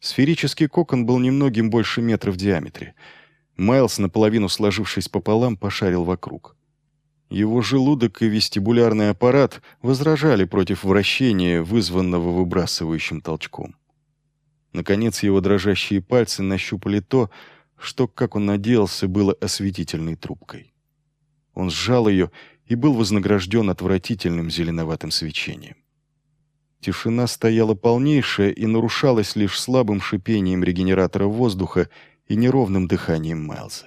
Сферический кокон был немногим больше метра в диаметре. Майлз, наполовину сложившись пополам, пошарил вокруг. Его желудок и вестибулярный аппарат возражали против вращения, вызванного выбрасывающим толчком. Наконец, его дрожащие пальцы нащупали то, что, как он надеялся, было осветительной трубкой. Он сжал ее и был вознагражден отвратительным зеленоватым свечением. Тишина стояла полнейшая и нарушалась лишь слабым шипением регенератора воздуха и неровным дыханием Майлза.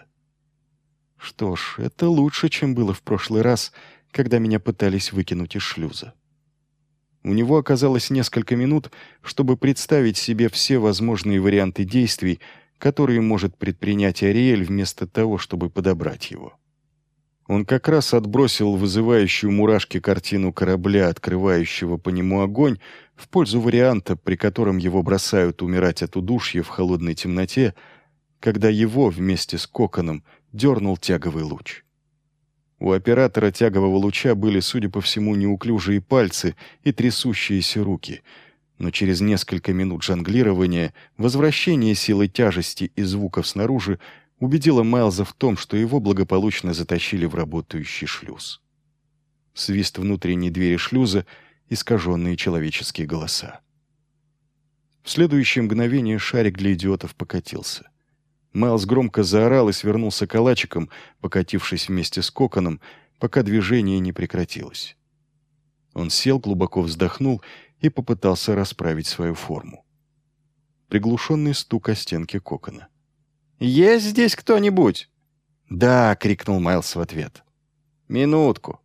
Что ж, это лучше, чем было в прошлый раз, когда меня пытались выкинуть из шлюза. У него оказалось несколько минут, чтобы представить себе все возможные варианты действий, которые может предпринять Ариэль вместо того, чтобы подобрать его. Он как раз отбросил вызывающую мурашки картину корабля, открывающего по нему огонь, в пользу варианта, при котором его бросают умирать от удушья в холодной темноте, когда его вместе с коконом дернул тяговый луч. У оператора тягового луча были, судя по всему, неуклюжие пальцы и трясущиеся руки, но через несколько минут жонглирования возвращение силы тяжести и звуков снаружи убедило Майлза в том, что его благополучно затащили в работающий шлюз. Свист внутренней двери шлюза, искаженные человеческие голоса. В следующее мгновение шарик для идиотов покатился. Майлз громко заорал и свернулся калачиком, покатившись вместе с коконом, пока движение не прекратилось. Он сел, глубоко вздохнул и попытался расправить свою форму. Приглушенный стук о стенки кокона. «Есть здесь кто-нибудь?» «Да!» — крикнул Майлз в ответ. «Минутку!»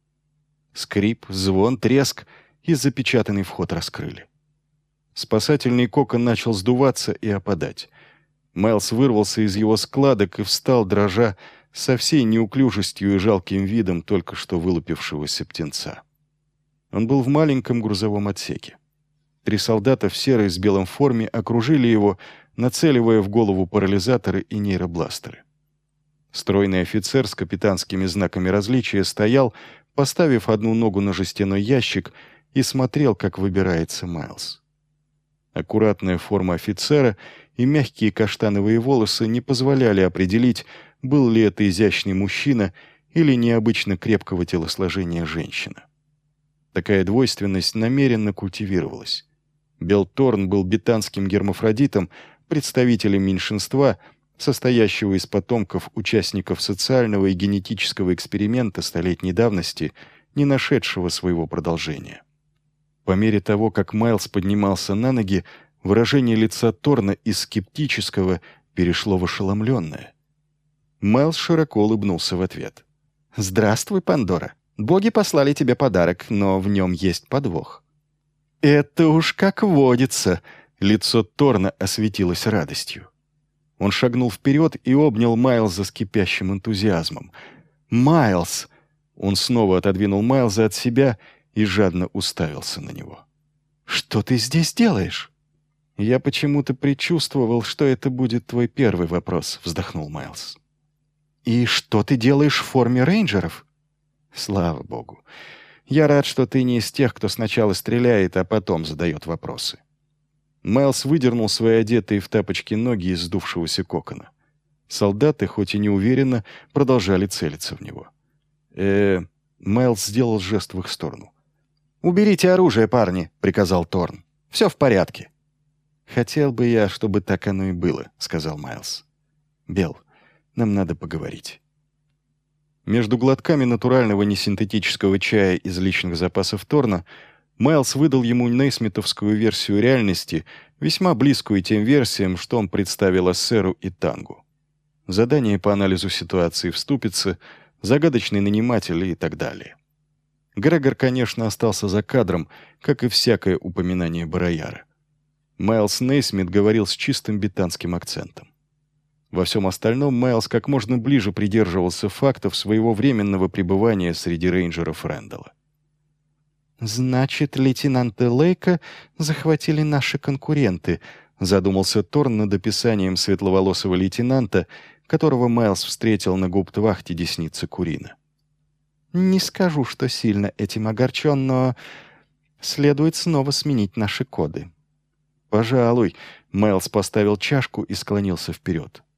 Скрип, звон, треск, и запечатанный вход раскрыли. Спасательный кокон начал сдуваться и опадать. Майлз вырвался из его складок и встал, дрожа, со всей неуклюжестью и жалким видом только что вылупившегося птенца. Он был в маленьком грузовом отсеке. 3 солдата в серой с белым форме окружили его, нацеливая в голову парализаторы и нейробластеры. Стройный офицер с капитанскими знаками различия стоял, поставив одну ногу на жестяной ящик, и смотрел, как выбирается Майлз. Аккуратная форма офицера и мягкие каштановые волосы не позволяли определить, был ли это изящный мужчина или необычно крепкого телосложения женщина. Такая двойственность намеренно культивировалась. Белл Торн был бетанским гермафродитом, представителем меньшинства, состоящего из потомков участников социального и генетического эксперимента столетней давности, не нашедшего своего продолжения. По мере того, как Майлз поднимался на ноги, выражение лица Торна из скептического перешло в ошеломленное. Майлз широко улыбнулся в ответ. «Здравствуй, Пандора. Боги послали тебе подарок, но в нем есть подвох». «Это уж как водится!» Лицо Торна осветилось радостью. Он шагнул вперед и обнял Майлза с кипящим энтузиазмом. «Майлз!» Он снова отодвинул Майлза от себя и жадно уставился на него. «Что ты здесь делаешь?» «Я почему-то предчувствовал, что это будет твой первый вопрос», — вздохнул Майлз. «И что ты делаешь в форме рейнджеров?» «Слава богу. Я рад, что ты не из тех, кто сначала стреляет, а потом задает вопросы». Майлз выдернул свои одетые в тапочки ноги из сдувшегося кокона. Солдаты, хоть и неуверенно, продолжали целиться в него. Майлз сделал жест в их сторону. «Уберите оружие, парни», — приказал Торн. «Все в порядке». «Хотел бы я, чтобы так оно и было», — сказал Майлз. «Белл, нам надо поговорить». Между глотками натурального несинтетического чая из личных запасов Торна Майлз выдал ему нейсмитовскую версию реальности, весьма близкую тем версиям, что он представил Ассеру и Тангу. Задание по анализу ситуации в ступице, загадочный наниматель и так далее. Грегор, конечно, остался за кадром, как и всякое упоминание Барояра. Майлз Нейсмит говорил с чистым бетанским акцентом. Во всем остальном Майлз как можно ближе придерживался фактов своего временного пребывания среди рейнджеров Рэндалла. «Значит, лейтенанта Лейка захватили наши конкуренты», задумался Торн над описанием светловолосого лейтенанта, которого Майлз встретил на гауптвахте десницы Курина. «Не скажу, что сильно этим огорчен, но следует снова сменить наши коды». «Пожалуй», — Майлз поставил чашку и склонился вперед.